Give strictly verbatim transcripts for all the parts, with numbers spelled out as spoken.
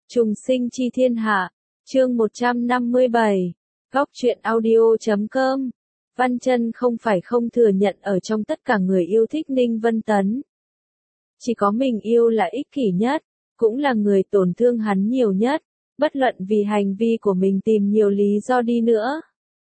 Trùng sinh chi thiên hạ, chương một trăm năm mươi bảy, góc truyện audio chấm com. Văn Chân không phải không thừa nhận ở trong tất cả người yêu thích Ninh Vân Tấn. Chỉ có mình yêu là ích kỷ nhất, cũng là người tổn thương hắn nhiều nhất, bất luận vì hành vi của mình tìm nhiều lý do đi nữa.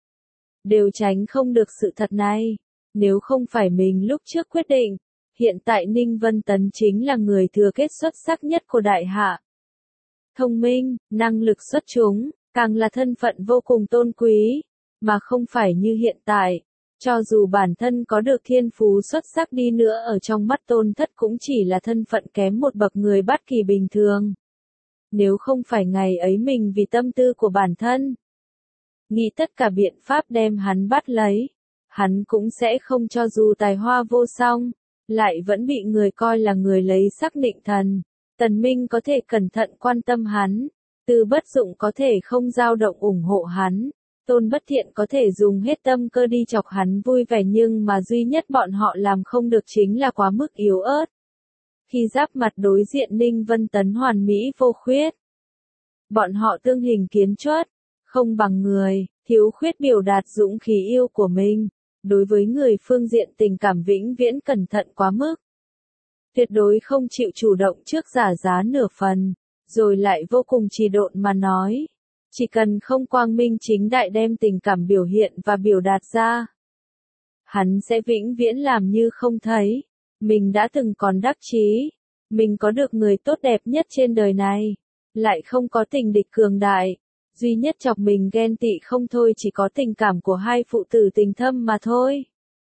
Đều tránh không được sự thật này, nếu không phải mình lúc trước quyết định, hiện tại Ninh Vân Tấn chính là người thừa kết xuất sắc nhất của đại hạ. Thông minh, năng lực xuất chúng, càng là thân phận vô cùng tôn quý, mà không phải như hiện tại, cho dù bản thân có được thiên phú xuất sắc đi nữa ở trong mắt Tôn Thất cũng chỉ là thân phận kém một bậc người bất kỳ bình thường. Nếu không phải ngày ấy mình vì tâm tư của bản thân, nghĩ tất cả biện pháp đem hắn bắt lấy, hắn cũng sẽ không cho dù tài hoa vô song, lại vẫn bị người coi là người lấy sắc nịnh thần. Tần Minh có thể cẩn thận quan tâm hắn, Từ Bất Dụng có thể không dao động ủng hộ hắn, Tôn Bất Thiện có thể dùng hết tâm cơ đi chọc hắn vui vẻ, nhưng mà duy nhất bọn họ làm không được chính là quá mức yếu ớt. Khi giáp mặt đối diện Ninh Vân Tấn hoàn mỹ vô khuyết, bọn họ tương hình kiến chuất, không bằng người, thiếu khuyết biểu đạt dũng khí yêu của mình, đối với người phương diện tình cảm vĩnh viễn cẩn thận quá mức. Tuyệt đối không chịu chủ động trước giả giá nửa phần, rồi lại vô cùng trì độn mà nói. Chỉ cần không quang minh chính đại đem tình cảm biểu hiện và biểu đạt ra, hắn sẽ vĩnh viễn làm như không thấy. Mình đã từng còn đắc chí, mình có được người tốt đẹp nhất trên đời này, lại không có tình địch cường đại. Duy nhất chọc mình ghen tị không thôi chỉ có tình cảm của hai phụ tử tình thâm mà thôi.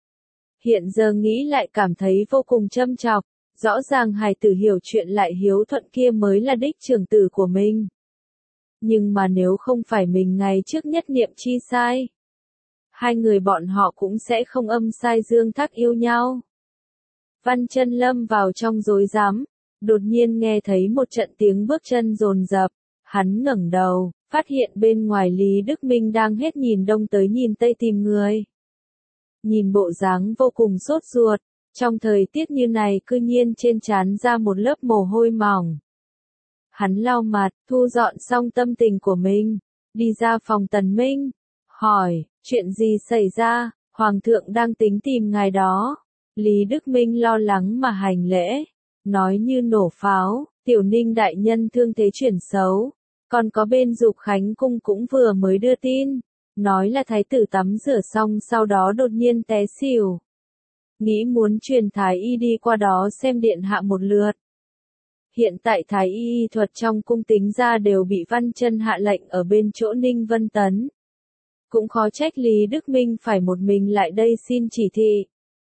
Hiện giờ nghĩ lại cảm thấy vô cùng châm chọc. Rõ ràng hài tử hiểu chuyện lại hiếu thuận kia mới là đích trưởng tử của mình. Nhưng mà nếu không phải mình ngày trước nhất niệm chi sai, hai người bọn họ cũng sẽ không âm sai dương thác yêu nhau. Văn Chân lâm vào trong rối rắm, đột nhiên nghe thấy một trận tiếng bước chân dồn dập, hắn ngẩng đầu, phát hiện bên ngoài Lý Đức Minh đang hết nhìn đông tới nhìn tây tìm người. Nhìn bộ dáng vô cùng sốt ruột. Trong thời tiết như này cư nhiên trên trán ra một lớp mồ hôi mỏng. Hắn lau mặt, thu dọn xong tâm tình của mình, đi ra phòng Tần Minh, hỏi, chuyện gì xảy ra, Hoàng thượng đang tính tìm ngài đó. Lý Đức Minh lo lắng mà hành lễ, nói như nổ pháo, Tiểu Ninh đại nhân thương thế chuyển xấu, còn có bên Dục Khánh cung cũng vừa mới đưa tin, nói là thái tử tắm rửa xong sau đó đột nhiên té xỉu. Nghĩ muốn truyền thái y đi qua đó xem điện hạ một lượt. Hiện tại thái y thuật trong cung tính ra đều bị Văn Chân hạ lệnh ở bên chỗ Ninh Vân Tấn. Cũng khó trách Lý Đức Minh phải một mình lại đây xin chỉ thị.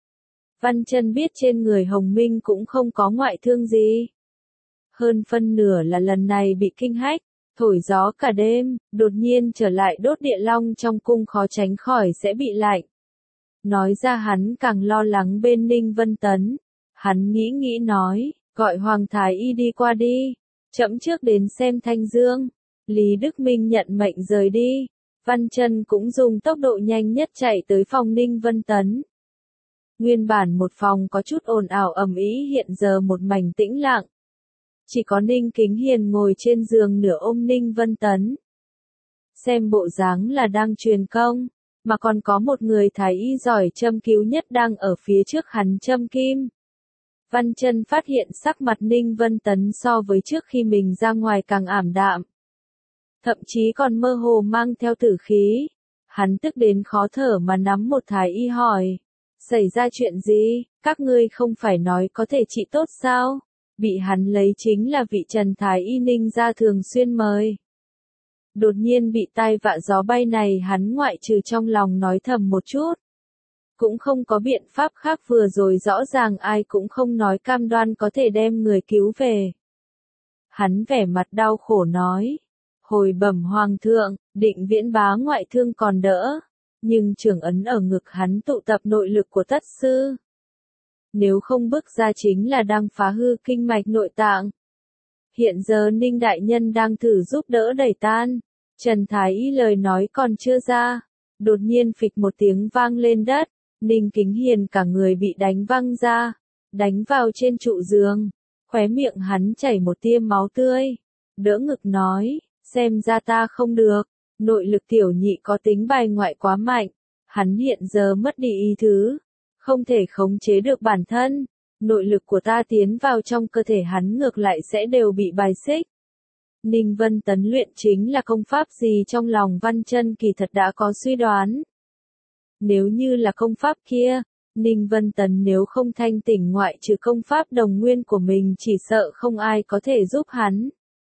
Văn Chân biết trên người Hồng Minh cũng không có ngoại thương gì. Hơn phân nửa là lần này bị kinh hách, thổi gió cả đêm, đột nhiên trở lại đốt địa long trong cung khó tránh khỏi sẽ bị lạnh. Nói ra hắn càng lo lắng bên Ninh Vân Tấn. Hắn nghĩ nghĩ nói, gọi Hoàng thái y đi qua đi, trẫm trước đến xem Thanh Dương. Lý Đức Minh nhận mệnh rời đi. Văn Chân cũng dùng tốc độ nhanh nhất chạy tới phòng Ninh Vân Tấn. Nguyên bản một phòng có chút ồn ào ầm ĩ, hiện giờ một mảnh tĩnh lặng. Chỉ có Ninh Kính Hiền ngồi trên giường nửa ôm Ninh Vân Tấn. Xem bộ dáng là đang truyền công. Mà còn có một người thái y giỏi châm cứu nhất đang ở phía trước hắn châm kim. Văn Chân phát hiện sắc mặt Ninh Vân Tấn so với trước khi mình ra ngoài càng ảm đạm. Thậm chí còn mơ hồ mang theo tử khí. Hắn tức đến khó thở mà nắm một thái y hỏi. Xảy ra chuyện gì, các ngươi không phải nói có thể trị tốt sao? Bị hắn lấy chính là vị Trần thái y Ninh gia thường xuyên mời. Đột nhiên bị tai vạ gió bay này hắn ngoại trừ trong lòng nói thầm một chút. Cũng không có biện pháp khác, vừa rồi rõ ràng ai cũng không nói cam đoan có thể đem người cứu về. Hắn vẻ mặt đau khổ nói. Hồi bẩm Hoàng thượng, Định Viễn bá ngoại thương còn đỡ. Nhưng trưởng ấn ở ngực hắn tụ tập nội lực của tất sư. Nếu không bước ra chính là đang phá hư kinh mạch nội tạng. Hiện giờ Ninh đại nhân đang thử giúp đỡ đẩy tan. Trần thái y lời nói còn chưa ra, đột nhiên phịch một tiếng vang lên đất, Ninh Kính Hiền cả người bị đánh văng ra, đánh vào trên trụ giường, khóe miệng hắn chảy một tia máu tươi. đỡ ngực nói, xem ra ta không được, nội lực tiểu nhị có tính bài ngoại quá mạnh, hắn hiện giờ mất đi ý thứ, không thể khống chế được bản thân, nội lực của ta tiến vào trong cơ thể hắn ngược lại sẽ đều bị bài xích. Ninh Vân Tấn luyện chính là công pháp gì trong lòng Văn Chân kỳ thật đã có suy đoán. Nếu như là công pháp kia, Ninh Vân Tấn nếu không thanh tỉnh ngoại trừ công pháp đồng nguyên của mình chỉ sợ không ai có thể giúp hắn.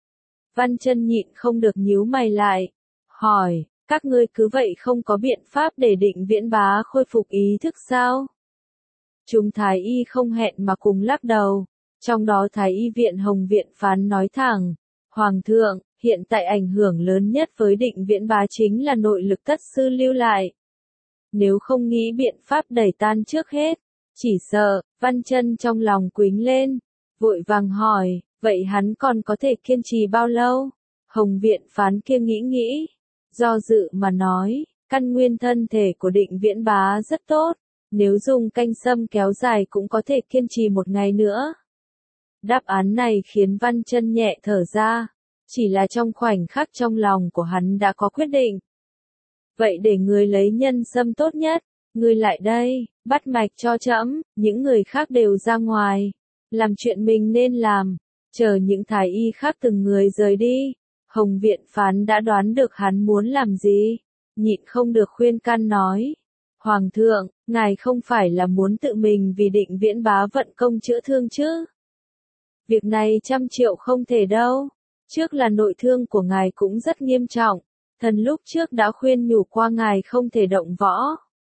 Văn Chân nhịn không được nhíu mày lại, hỏi, các ngươi cứ vậy không có biện pháp để Định Viễn Bá khôi phục ý thức sao? Chúng Thái Y không hẹn mà cùng lắc đầu, trong đó Thái Y viện Hồng Viện Phán nói thẳng, Hoàng thượng, hiện tại ảnh hưởng lớn nhất với Định Viễn Bá chính là nội lực tất sư lưu lại. Nếu không nghĩ biện pháp đẩy tan trước hết, chỉ sợ, Văn Chân trong lòng quính lên, vội vàng hỏi, vậy hắn còn có thể kiên trì bao lâu? Hồng Viện Phán kia nghĩ nghĩ, do dự mà nói, căn nguyên thân thể của Định Viễn Bá rất tốt, nếu dùng canh sâm kéo dài cũng có thể kiên trì một ngày nữa. Đáp án này khiến Văn Chân nhẹ thở ra, chỉ là trong khoảnh khắc trong lòng của hắn đã có quyết định. Vậy để người lấy nhân sâm tốt nhất, người lại đây, bắt mạch cho trẫm, những người khác đều ra ngoài, làm chuyện mình nên làm, chờ những thái y khác từng người rời đi. Hồng Viện Phán đã đoán được hắn muốn làm gì, nhịn không được khuyên can nói. Hoàng thượng, ngài không phải là muốn tự mình vì Định Viễn Bá vận công chữa thương chứ? Việc này trăm triệu không thể đâu, trước là nội thương của ngài cũng rất nghiêm trọng, thần lúc trước đã khuyên nhủ qua ngài không thể động võ.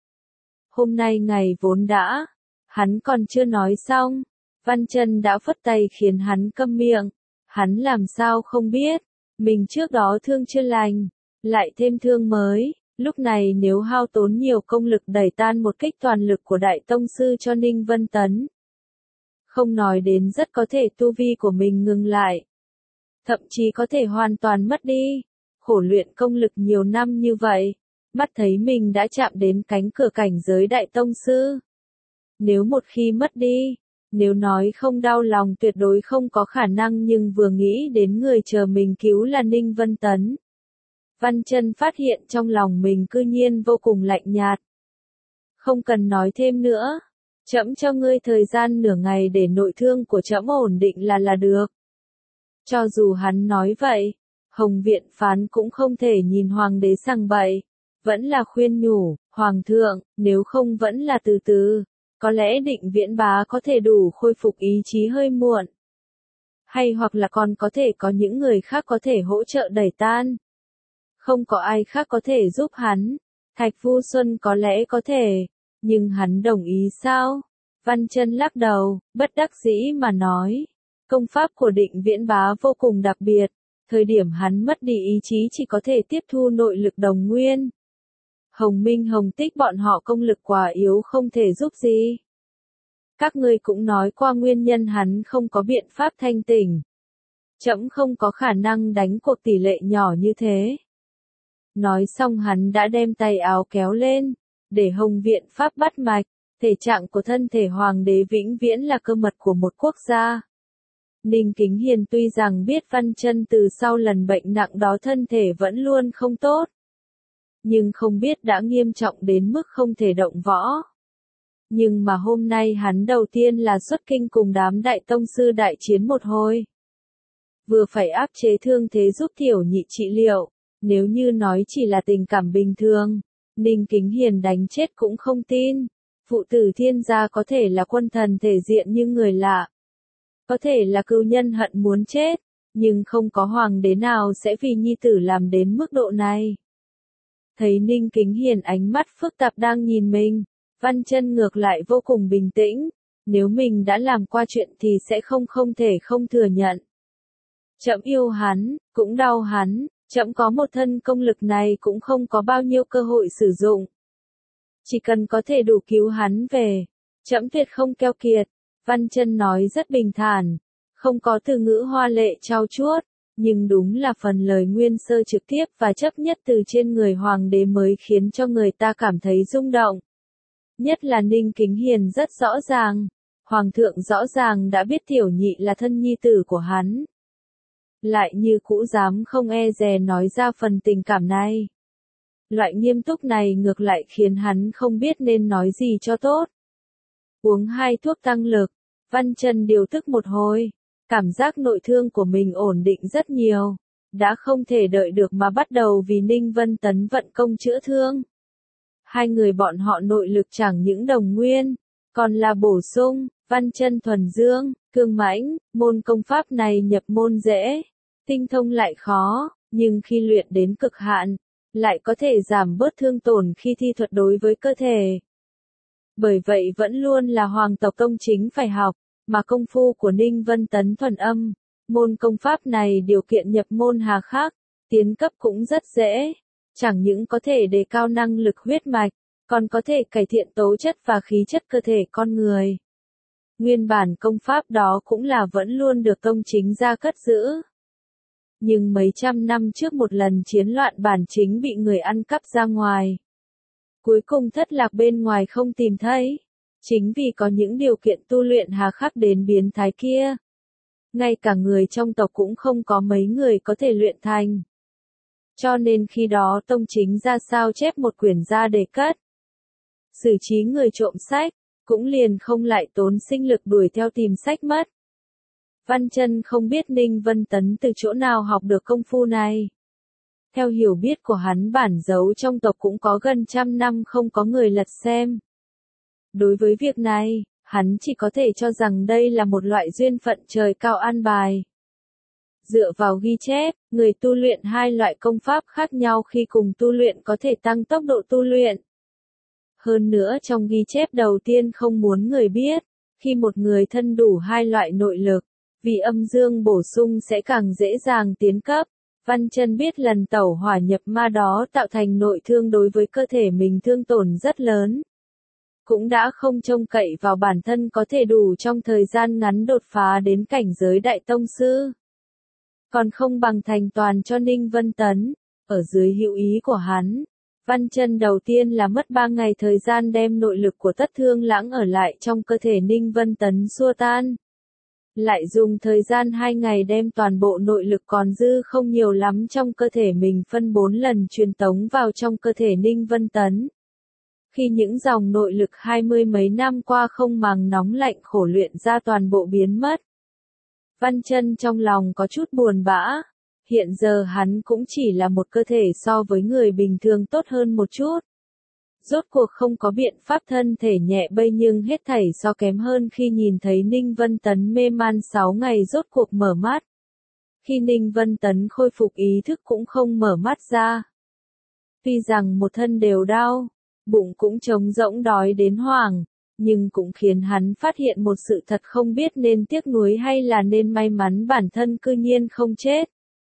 Hôm nay ngài vốn đã, hắn còn chưa nói xong, Văn Chân đã phất tay khiến hắn câm miệng, hắn làm sao không biết, mình trước đó thương chưa lành, lại thêm thương mới, lúc này nếu hao tốn nhiều công lực đẩy tan một kích toàn lực của Đại Tông Sư cho Ninh Vân Tấn. Không nói đến rất có thể tu vi của mình ngừng lại, thậm chí có thể hoàn toàn mất đi, khổ luyện công lực nhiều năm như vậy, mắt thấy mình đã chạm đến cánh cửa cảnh giới Đại Tông Sư. Nếu một khi mất đi, nếu nói không đau lòng tuyệt đối không có khả năng nhưng vừa nghĩ đến người chờ mình cứu là Ninh Vân Tấn. Văn Chân phát hiện trong lòng mình cư nhiên vô cùng lạnh nhạt. Không cần nói thêm nữa, trẫm cho ngươi thời gian nửa ngày để nội thương của trẫm ổn định là là được. Cho dù hắn nói vậy, Hồng Viện Phán cũng không thể nhìn Hoàng đế sằng bậy, vẫn là khuyên nhủ, Hoàng thượng, nếu không vẫn là từ từ, có lẽ Định Viễn Bá có thể đủ khôi phục ý chí hơi muộn. Hay hoặc là còn có thể có những người khác có thể hỗ trợ đẩy tan. Không có ai khác có thể giúp hắn, Thạch Vu Xuân có lẽ có thể, nhưng hắn đồng ý sao? Văn Chân lắc đầu, bất đắc dĩ mà nói, công pháp của Định Viễn Bá vô cùng đặc biệt, thời điểm hắn mất đi ý chí chỉ có thể tiếp thu nội lực đồng nguyên. Hồng Minh Hồng Tích bọn họ công lực quá yếu không thể giúp gì. Các ngươi cũng nói qua nguyên nhân hắn không có biện pháp thanh tỉnh. Trẫm không có khả năng đánh cuộc tỷ lệ nhỏ như thế. Nói xong hắn đã đem tay áo kéo lên, để Hồng Viện Pháp bắt mạch, thể trạng của thân thể hoàng đế vĩnh viễn là cơ mật của một quốc gia. Ninh Kính Hiền tuy rằng biết Văn Chân từ sau lần bệnh nặng đó thân thể vẫn luôn không tốt, nhưng không biết đã nghiêm trọng đến mức không thể động võ. Nhưng mà hôm nay hắn đầu tiên là xuất kinh cùng đám Đại Tông Sư đại chiến một hồi. Vừa phải áp chế thương thế giúp Tiểu Nhị trị liệu, nếu như nói chỉ là tình cảm bình thường, Ninh Kính Hiền đánh chết cũng không tin. Phụ tử thiên gia có thể là quân thần thể diện như người lạ, có thể là cừu nhân hận muốn chết, nhưng không có hoàng đế nào sẽ vì nhi tử làm đến mức độ này. Thấy Ninh Kính Hiền ánh mắt phức tạp đang nhìn mình, Văn Chân ngược lại vô cùng bình tĩnh, nếu mình đã làm qua chuyện thì sẽ không không thể không thừa nhận. Trẫm yêu hắn, cũng đau hắn, trẫm có một thân công lực này cũng không có bao nhiêu cơ hội sử dụng. Chỉ cần có thể đủ cứu hắn về, trẫm tuyệt không keo kiệt. Văn Chân nói rất bình thản, không có từ ngữ hoa lệ trau chuốt, nhưng đúng là phần lời nguyên sơ trực tiếp và chấp nhất từ trên người hoàng đế mới khiến cho người ta cảm thấy rung động. Nhất là Ninh Kính Hiền rất rõ ràng, hoàng thượng rõ ràng đã biết Tiểu Nhị là thân nhi tử của hắn. lại như cũ dám không e dè nói ra phần tình cảm này. Loại nghiêm túc này ngược lại khiến hắn không biết nên nói gì cho tốt. Uống hai thuốc tăng lực, Văn Chân điều tức một hồi, cảm giác nội thương của mình ổn định rất nhiều, đã không thể đợi được mà bắt đầu vì Ninh Vân Tấn vận công chữa thương. Hai người bọn họ nội lực chẳng những đồng nguyên, còn là bổ sung, Văn Chân thuần dương, cương mãnh, môn công pháp này nhập môn dễ, tinh thông lại khó, nhưng khi luyện đến cực hạn, lại có thể giảm bớt thương tổn khi thi thuật đối với cơ thể. Bởi vậy vẫn luôn là hoàng tộc công chính phải học, mà công phu của Ninh Vân Tấn thuần âm, môn công pháp này điều kiện nhập môn hà khắc, tiến cấp cũng rất dễ, chẳng những có thể đề cao năng lực huyết mạch, còn có thể cải thiện tố chất và khí chất cơ thể con người. Nguyên bản công pháp đó cũng là vẫn luôn được công chính gia cất giữ. Nhưng mấy trăm năm trước một lần chiến loạn bản chính bị người ăn cắp ra ngoài. Cuối cùng thất lạc bên ngoài không tìm thấy. Chính vì có những điều kiện tu luyện hà khắc đến biến thái kia. Ngay cả người trong tộc cũng không có mấy người có thể luyện thành. Cho nên khi đó tông chính ra sao chép một quyển ra để cất. Xử trí người trộm sách, cũng liền không lại tốn sinh lực đuổi theo tìm sách mất. Văn Chân không biết Ninh Vân Tấn từ chỗ nào học được công phu này. Theo hiểu biết của hắn bản giấu trong tộc cũng có gần trăm năm không có người lật xem. Đối với việc này, hắn chỉ có thể cho rằng đây là một loại duyên phận trời cao an bài. Dựa vào ghi chép, người tu luyện hai loại công pháp khác nhau khi cùng tu luyện có thể tăng tốc độ tu luyện. Hơn nữa trong ghi chép đầu tiên không muốn người biết, khi một người thân đủ hai loại nội lực, vì âm dương bổ sung sẽ càng dễ dàng tiến cấp. Văn Chân biết lần tẩu hỏa nhập ma đó tạo thành nội thương đối với cơ thể mình thương tổn rất lớn. Cũng đã không trông cậy vào bản thân có thể đủ trong thời gian ngắn đột phá đến cảnh giới đại tông sư. Còn không bằng thành toàn cho Ninh Vân Tấn, ở dưới hữu ý của hắn. Văn Chân đầu tiên là mất ba ngày thời gian đem nội lực của Tất Thương Lãng ở lại trong cơ thể Ninh Vân Tấn xua tan. Lại dùng thời gian hai ngày đem toàn bộ nội lực còn dư không nhiều lắm trong cơ thể mình phân bốn lần truyền tống vào trong cơ thể Ninh Vân Tấn. Khi những dòng nội lực hai mươi mấy năm qua không màng nóng lạnh khổ luyện ra toàn bộ biến mất. Văn Chân trong lòng có chút buồn bã. Hiện giờ hắn cũng chỉ là một cơ thể so với người bình thường tốt hơn một chút. Rốt cuộc không có biện pháp thân thể nhẹ bẫy nhưng hết thảy so kém hơn khi nhìn thấy Ninh Vân Tấn mê man sáu ngày rốt cuộc mở mắt. Khi Ninh Vân Tấn khôi phục ý thức cũng không mở mắt ra. Tuy rằng một thân đều đau, bụng cũng trống rỗng đói đến hoảng, nhưng cũng khiến hắn phát hiện một sự thật không biết nên tiếc nuối hay là nên may mắn bản thân cư nhiên không chết.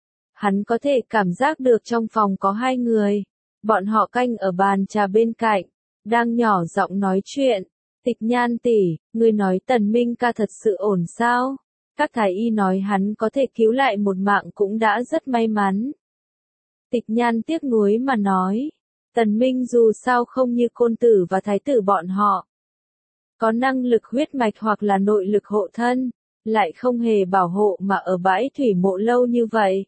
Hắn có thể cảm giác được trong phòng có hai người. Bọn họ canh ở bàn trà bên cạnh, đang nhỏ giọng nói chuyện. Tịch Nhan tỷ, ngươi nói Tần Minh ca thật sự ổn sao? Các thái y nói hắn có thể cứu lại một mạng cũng đã rất may mắn. Tịch Nhan tiếc nuối mà nói, Tần Minh dù sao không như Côn tử và Thái tử bọn họ. Có năng lực huyết mạch hoặc là nội lực hộ thân, lại không hề bảo hộ mà ở bãi thủy mộ lâu như vậy.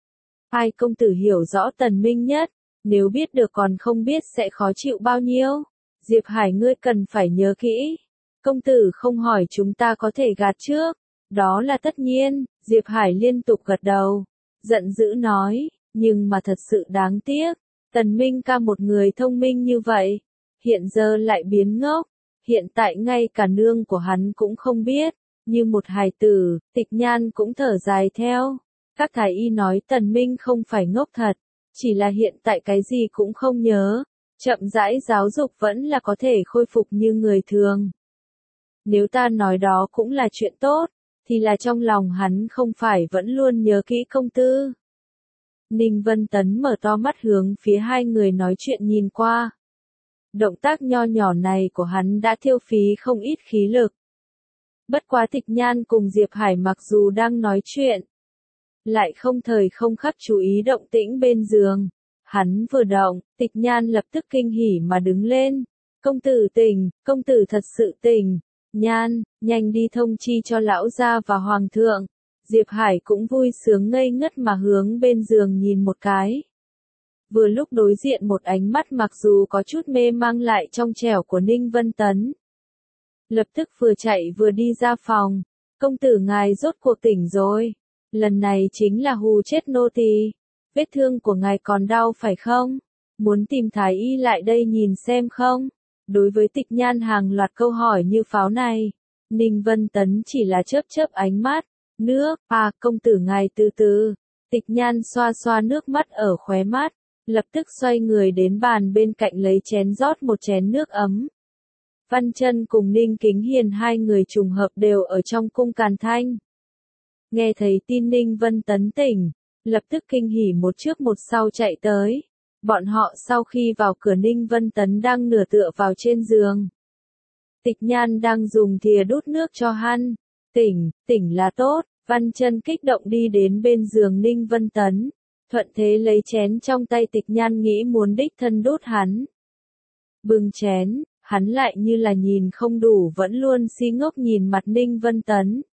Hai công tử hiểu rõ Tần Minh nhất. Nếu biết được còn không biết sẽ khó chịu bao nhiêu. Diệp Hải ngươi cần phải nhớ kỹ. Công tử không hỏi chúng ta có thể gạt trước. Đó là tất nhiên. Diệp Hải liên tục gật đầu. Giận dữ nói. Nhưng mà thật sự đáng tiếc. Tần Minh ca một người thông minh như vậy. Hiện giờ lại biến ngốc. Hiện tại ngay cả nương của hắn cũng không biết. Như một hài tử. Tịch Nhan cũng thở dài theo. Các thái y nói Tần Minh không phải ngốc thật. Chỉ là hiện tại cái gì cũng không nhớ, chậm rãi giáo dục vẫn là có thể khôi phục như người thường. Nếu ta nói đó cũng là chuyện tốt, thì là trong lòng hắn không phải vẫn luôn nhớ kỹ công tư. Ninh Vân Tấn mở to mắt hướng phía hai người nói chuyện nhìn qua. Động tác nho nhỏ này của hắn đã tiêu phí không ít khí lực. Bất quá Tịch Nhan cùng Diệp Hải mặc dù đang nói chuyện, lại không thời không khắc chú ý động tĩnh bên giường. Hắn vừa động, Tịch Nhan lập tức kinh hỉ mà đứng lên. Công tử tỉnh, công tử thật sự tỉnh. Nhan, nhanh đi thông chi cho lão gia và hoàng thượng. Diệp Hải cũng vui sướng ngây ngất mà hướng bên giường nhìn một cái. Vừa lúc đối diện một ánh mắt mặc dù có chút mê mang lại trong trẻo của Ninh Vân Tấn. Lập tức vừa chạy vừa đi ra phòng. Công tử ngài rốt cuộc tỉnh rồi. Lần này chính là hù chết nô tỳ. Vết thương của ngài còn đau phải không? Muốn tìm thái y lại đây nhìn xem không? Đối với Tịch Nhan hàng loạt câu hỏi như pháo này, Ninh Vân Tấn chỉ là chớp chớp ánh mắt. Nước, à công tử ngài từ từ. Tịch Nhan xoa xoa nước mắt ở khóe mắt, lập tức xoay người đến bàn bên cạnh lấy chén rót một chén nước ấm. Văn Chân cùng Ninh Kính Hiền hai người trùng hợp đều ở trong cung Càn Thanh. Nghe thấy tin Ninh Vân Tấn tỉnh, lập tức kinh hỉ một trước một sau chạy tới. Bọn họ sau khi vào cửa Ninh Vân Tấn đang nửa tựa vào trên giường. Tịch Nhan đang dùng thìa đút nước cho hắn. Tỉnh, tỉnh là tốt. Văn Chân kích động đi đến bên giường Ninh Vân Tấn. Thuận thế lấy chén trong tay Tịch Nhan nghĩ muốn đích thân đút hắn. Bưng chén, hắn lại như là nhìn không đủ vẫn luôn si ngốc nhìn mặt Ninh Vân Tấn.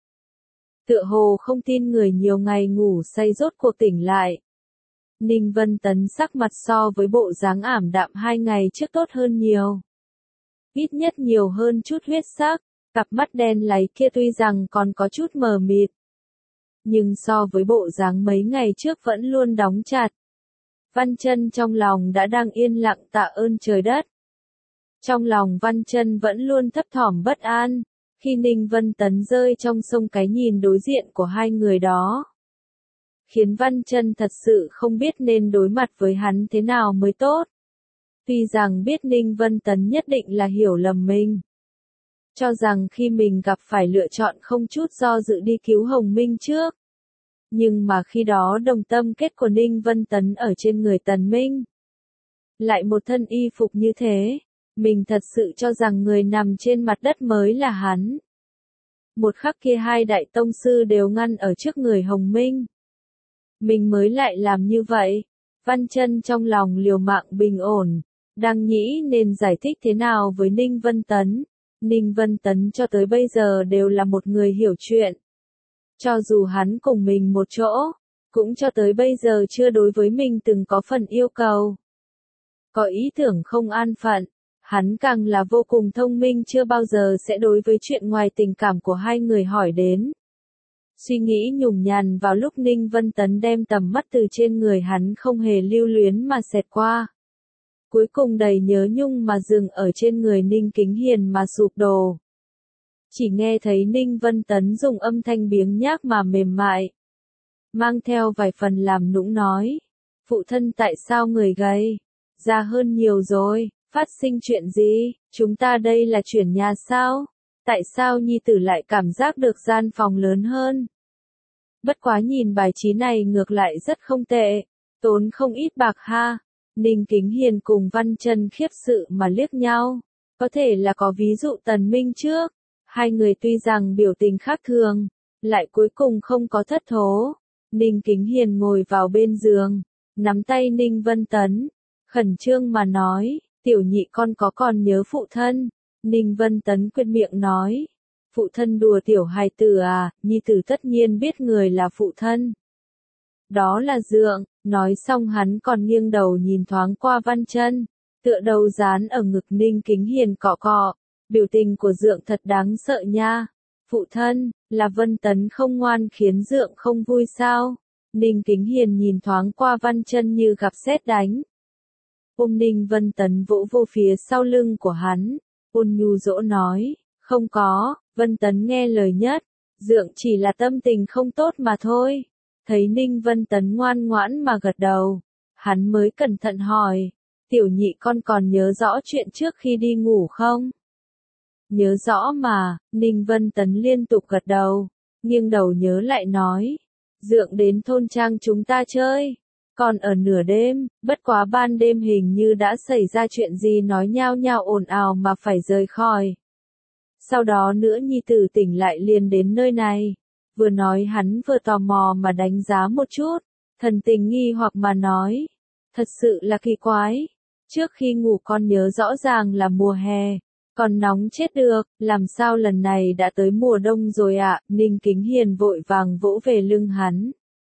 Tựa hồ không tin người nhiều ngày ngủ say rốt cuộc tỉnh lại. Ninh Vân Tấn sắc mặt so với bộ dáng ảm đạm hai ngày trước tốt hơn nhiều. Ít nhất nhiều hơn chút huyết sắc, cặp mắt đen láy kia tuy rằng còn có chút mờ mịt. Nhưng so với bộ dáng mấy ngày trước vẫn luôn đóng chặt. Văn Chân trong lòng đã đang yên lặng tạ ơn trời đất. Trong lòng Văn Chân vẫn luôn thấp thỏm bất an, khi Ninh Vân Tấn rơi trong sông cái nhìn đối diện của hai người đó. Khiến Văn Chân thật sự không biết nên đối mặt với hắn thế nào mới tốt. Tuy rằng biết Ninh Vân Tấn nhất định là hiểu lầm mình. Cho rằng khi mình gặp phải lựa chọn không chút do dự đi cứu Hồng Minh trước. Nhưng mà khi đó đồng tâm kết của Ninh Vân Tấn ở trên người Tần Minh. Lại một thân y phục như thế, mình thật sự cho rằng người nằm trên mặt đất mới là hắn. Một khắc kia hai đại tông sư đều ngăn ở trước người Hồng Minh. Mình mới lại làm như vậy. Văn Chân trong lòng liều mạng bình ổn, đang nghĩ nên giải thích thế nào với Ninh Vân Tấn. Ninh Vân Tấn cho tới bây giờ đều là một người hiểu chuyện. Cho dù hắn cùng mình một chỗ, cũng cho tới bây giờ chưa đối với mình từng có phần yêu cầu. Có ý tưởng không an phận, hắn càng là vô cùng thông minh chưa bao giờ sẽ đối với chuyện ngoài tình cảm của hai người hỏi đến. Suy nghĩ nhùng nhằn vào lúc Ninh Vân Tấn đem tầm mắt từ trên người hắn không hề lưu luyến mà xẹt qua. Cuối cùng đầy nhớ nhung mà dừng ở trên người Ninh Kính Hiền mà sụp đổ. Chỉ nghe thấy Ninh Vân Tấn dùng âm thanh biếng nhác mà mềm mại. Mang theo vài phần làm nũng nói. Phụ thân tại sao người gầy? Già hơn nhiều rồi, phát sinh chuyện gì? Chúng ta đây là chuyển nhà sao? Tại sao nhi tử lại cảm giác được gian phòng lớn hơn? Bất quá nhìn bài trí này ngược lại rất không tệ. Tốn không ít bạc ha. Ninh Kính Hiền cùng Văn Chân khiếp sự mà liếc nhau. Có thể là có ví dụ Tần Minh trước. Hai người tuy rằng biểu tình khác thường, lại cuối cùng không có thất thố. Ninh Kính Hiền ngồi vào bên giường, nắm tay Ninh Vân Tấn, khẩn trương mà nói, tiểu nhị con có còn nhớ phụ thân. Ninh Vân Tấn quyệt miệng nói, phụ thân đùa tiểu hài tử à, nhi tử tất nhiên biết người là phụ thân. Đó là Dượng, nói xong hắn còn nghiêng đầu nhìn thoáng qua Văn Chân, tựa đầu dán ở ngực Ninh Kính Hiền cọ cọ. Biểu tình của Dượng thật đáng sợ nha. Phụ thân, là Vân Tấn không ngoan khiến Dượng không vui sao? Ninh Kính Hiền nhìn thoáng qua Văn Chân như gặp sét đánh. Ôm Ninh Vân Tấn vỗ vô phía sau lưng của hắn, ôn nhu dỗ nói, không có, Vân Tấn nghe lời nhất, Dượng chỉ là tâm tình không tốt mà thôi. Thấy Ninh Vân Tấn ngoan ngoãn mà gật đầu, hắn mới cẩn thận hỏi, tiểu nhị con còn nhớ rõ chuyện trước khi đi ngủ không? Nhớ rõ mà, Ninh Vân Tấn liên tục gật đầu, nghiêng đầu nhớ lại nói, Dượng đến thôn trang chúng ta chơi, còn ở nửa đêm, bất quá ban đêm hình như đã xảy ra chuyện gì nói nhao nhao ồn ào mà phải rời khỏi. Sau đó nữa nhi tử tỉnh lại liền đến nơi này, vừa nói hắn vừa tò mò mà đánh giá một chút, thần tình nghi hoặc mà nói, thật sự là kỳ quái, trước khi ngủ con nhớ rõ ràng là mùa hè. Còn nóng chết được, làm sao lần này đã tới mùa đông rồi ạ, à? Ninh Kính Hiền vội vàng vỗ về lưng hắn.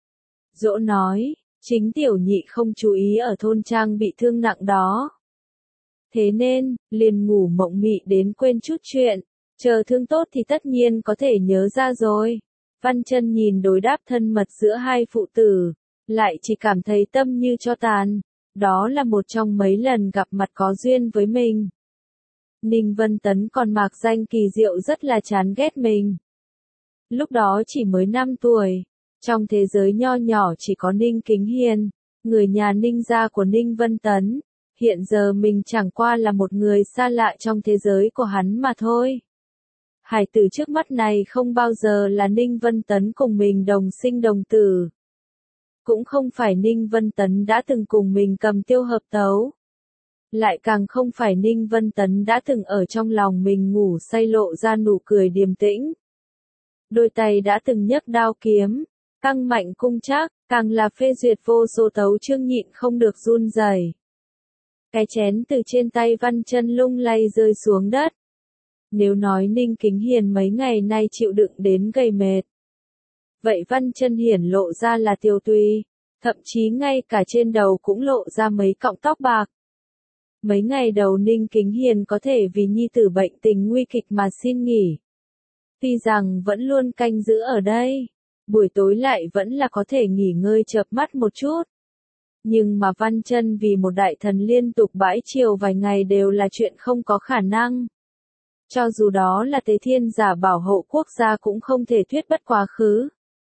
Dỗ nói, chính tiểu nhị không chú ý ở thôn trang bị thương nặng đó. Thế nên, liền ngủ mộng mị đến quên chút chuyện, chờ thương tốt thì tất nhiên có thể nhớ ra rồi. Văn Chân nhìn đối đáp thân mật giữa hai phụ tử, lại chỉ cảm thấy tâm như tro tàn, đó là một trong mấy lần gặp mặt có duyên với mình. Ninh Vân Tấn còn mạc danh kỳ diệu rất là chán ghét mình. Lúc đó chỉ mới năm tuổi, trong thế giới nho nhỏ chỉ có Ninh Kính Hiền, người nhà Ninh gia của Ninh Vân Tấn, hiện giờ mình chẳng qua là một người xa lạ trong thế giới của hắn mà thôi. Hải tử trước mắt này không bao giờ là Ninh Vân Tấn cùng mình đồng sinh đồng tử. Cũng không phải Ninh Vân Tấn đã từng cùng mình cầm tiêu hợp tấu. Lại càng không phải Ninh Vân Tấn đã từng ở trong lòng mình ngủ say lộ ra nụ cười điềm tĩnh. Đôi tay đã từng nhấc đao kiếm, căng mạnh cung trác, càng là phê duyệt vô số tấu chương nhịn không được run rẩy. Cái chén từ trên tay Văn Chân lung lay rơi xuống đất. Nếu nói Ninh Kính Hiền mấy ngày nay chịu đựng đến gầy mệt, vậy Văn Chân hiển lộ ra là tiều tùy, thậm chí ngay cả trên đầu cũng lộ ra mấy cọng tóc bạc. Mấy ngày đầu Ninh Kính Hiền có thể vì nhi tử bệnh tình nguy kịch mà xin nghỉ. Tuy rằng vẫn luôn canh giữ ở đây, buổi tối lại vẫn là có thể nghỉ ngơi chợp mắt một chút. Nhưng mà Văn Chân vì một đại thần liên tục bãi triều vài ngày đều là chuyện không có khả năng. Cho dù đó là Tế Thiên giả bảo hộ quốc gia cũng không thể thuyết bất quá khứ.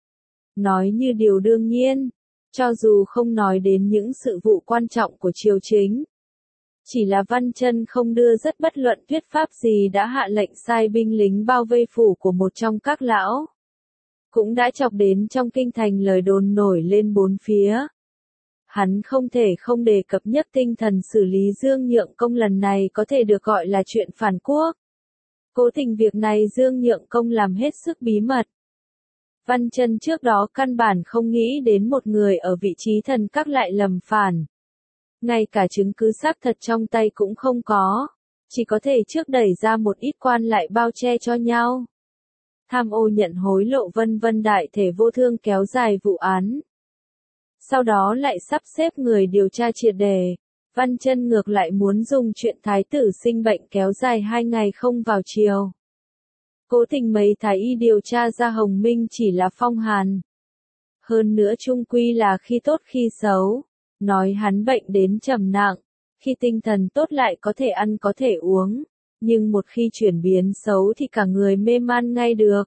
Nói như điều đương nhiên, cho dù không nói đến những sự vụ quan trọng của triều chính. Chỉ là Văn Chân không đưa rất bất luận thuyết pháp gì đã hạ lệnh sai binh lính bao vây phủ của một trong các lão. Cũng đã chọc đến trong kinh thành lời đồn nổi lên bốn phía. Hắn không thể không đề cập nhất tinh thần xử lý Dương Nhượng Công lần này có thể được gọi là chuyện phản quốc. Cố tình việc này Dương Nhượng Công làm hết sức bí mật. Văn Chân trước đó căn bản không nghĩ đến một người ở vị trí thần các lại lầm phản. Ngay cả chứng cứ xác thật trong tay cũng không có, chỉ có thể trước đẩy ra một ít quan lại bao che cho nhau. Tham ô nhận hối lộ vân vân đại thể vô thương kéo dài vụ án. Sau đó lại sắp xếp người điều tra triệt đề. Văn Chân ngược lại muốn dùng chuyện thái tử sinh bệnh kéo dài hai ngày không vào triều. Cố tình mấy thái y điều tra ra Hồng Minh chỉ là phong hàn. Hơn nữa chung quy là khi tốt khi xấu. Nói hắn bệnh đến trầm nặng, khi tinh thần tốt lại có thể ăn có thể uống, nhưng một khi chuyển biến xấu thì cả người mê man ngay được.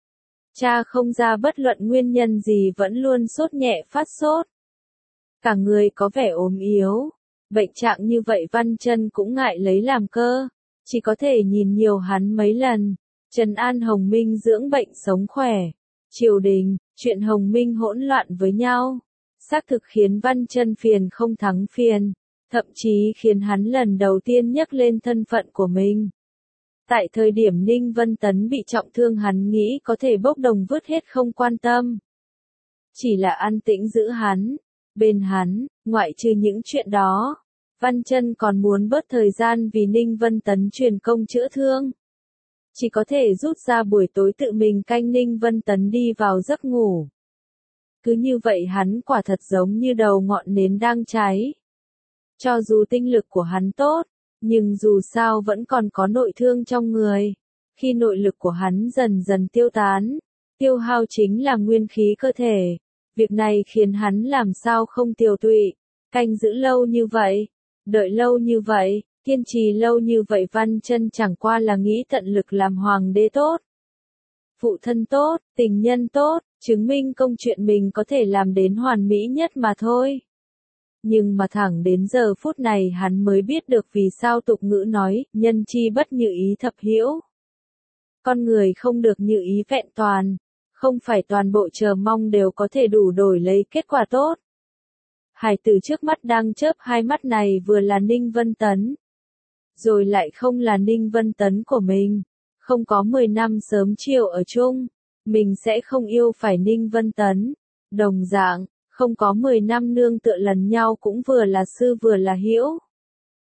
Cha không ra bất luận nguyên nhân gì vẫn luôn sốt nhẹ phát sốt. Cả người có vẻ ốm yếu, bệnh trạng như vậy Văn Chân cũng ngại lấy làm cơ, chỉ có thể nhìn nhiều hắn mấy lần, trấn an Hồng Minh dưỡng bệnh sống khỏe. Triều đình, chuyện Hồng Minh hỗn loạn với nhau. Xác thực khiến Văn Chân phiền không thắng phiền, thậm chí khiến hắn lần đầu tiên nhắc lên thân phận của mình. Tại thời điểm Ninh Vân Tấn bị trọng thương hắn nghĩ có thể bốc đồng vứt hết không quan tâm. Chỉ là an tĩnh giữ hắn, bên hắn, ngoại trừ những chuyện đó, Văn Chân còn muốn bớt thời gian vì Ninh Vân Tấn truyền công chữa thương. Chỉ có thể rút ra buổi tối tự mình canh Ninh Vân Tấn đi vào giấc ngủ. Cứ như vậy hắn quả thật giống như đầu ngọn nến đang cháy. Cho dù tinh lực của hắn tốt, nhưng dù sao vẫn còn có nội thương trong người. Khi nội lực của hắn dần dần tiêu tán, tiêu hao chính là nguyên khí cơ thể. Việc này khiến hắn làm sao không tiều tụy, canh giữ lâu như vậy, đợi lâu như vậy, kiên trì lâu như vậy. Văn Chân chẳng qua là nghĩ tận lực làm hoàng đế tốt. Phụ thân tốt, tình nhân tốt, chứng minh công chuyện mình có thể làm đến hoàn mỹ nhất mà thôi. Nhưng mà thẳng đến giờ phút này hắn mới biết được vì sao tục ngữ nói, nhân chi bất như ý thập hữu. Con người không được như ý vẹn toàn, không phải toàn bộ chờ mong đều có thể đủ đổi lấy kết quả tốt. Hải tử trước mắt đang chớp hai mắt này vừa là Ninh Vân Tấn, rồi lại không là Ninh Vân Tấn của mình. Không có mười năm sớm chiều ở chung, mình sẽ không yêu phải Ninh Vân Tấn. Đồng dạng, không có mười năm nương tựa lần nhau cũng vừa là sư vừa là hữu.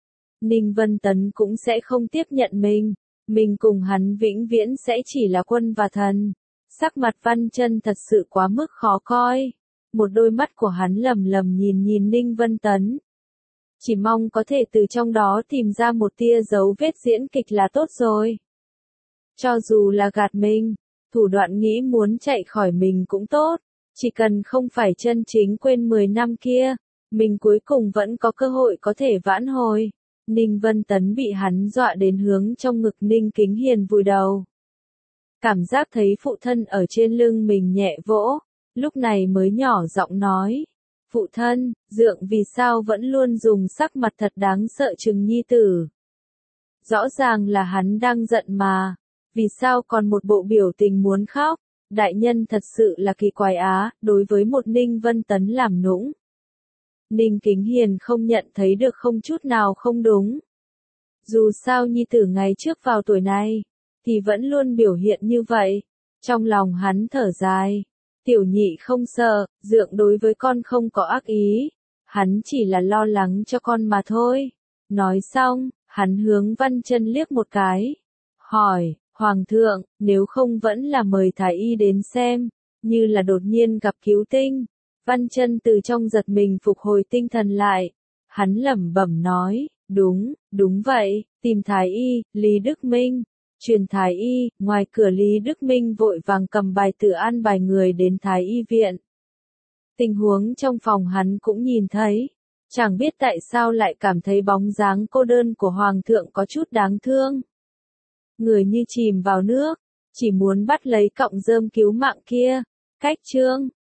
Ninh Vân Tấn cũng sẽ không tiếp nhận mình. Mình cùng hắn vĩnh viễn sẽ chỉ là quân và thần. Sắc mặt Văn Chân thật sự quá mức khó coi. Một đôi mắt của hắn lầm lầm nhìn nhìn Ninh Vân Tấn. Chỉ mong có thể từ trong đó tìm ra một tia dấu vết diễn kịch là tốt rồi. Cho dù là gạt mình, thủ đoạn nghĩ muốn chạy khỏi mình cũng tốt. Chỉ cần không phải chân chính quên mười năm kia, mình cuối cùng vẫn có cơ hội có thể vãn hồi. Ninh Vân Tấn bị hắn dọa đến hướng trong ngực Ninh Kính Hiền vùi đầu. Cảm giác thấy phụ thân ở trên lưng mình nhẹ vỗ, lúc này mới nhỏ giọng nói. Phụ thân, Dượng vì sao vẫn luôn dùng sắc mặt thật đáng sợ trừng nhi tử. Rõ ràng là hắn đang giận mà, vì sao còn một bộ biểu tình muốn khóc. Đại nhân thật sự là kỳ quái á, đối với một Ninh Vân Tấn làm nũng. Ninh Kính Hiền không nhận thấy được không chút nào không đúng. Dù sao nhi tử ngày trước vào tuổi này, thì vẫn luôn biểu hiện như vậy. Trong lòng hắn thở dài. Tiểu nhị không sợ, Dượng đối với con không có ác ý. Hắn chỉ là lo lắng cho con mà thôi. Nói xong, hắn hướng Văn Chân liếc một cái. Hỏi, Hoàng thượng, nếu không vẫn là mời thái y đến xem, như là đột nhiên gặp cứu tinh. Văn Chân từ trong giật mình phục hồi tinh thần lại. Hắn lẩm bẩm nói, đúng, đúng vậy, tìm thái y, Lý Đức Minh. Truyền thái y, ngoài cửa Lý Đức Minh vội vàng cầm bài tử an bài người đến thái y viện. Tình huống trong phòng hắn cũng nhìn thấy. Chẳng biết tại sao lại cảm thấy bóng dáng cô đơn của Hoàng thượng có chút đáng thương. Người như chìm vào nước, chỉ muốn bắt lấy cọng rơm cứu mạng kia. Cách chương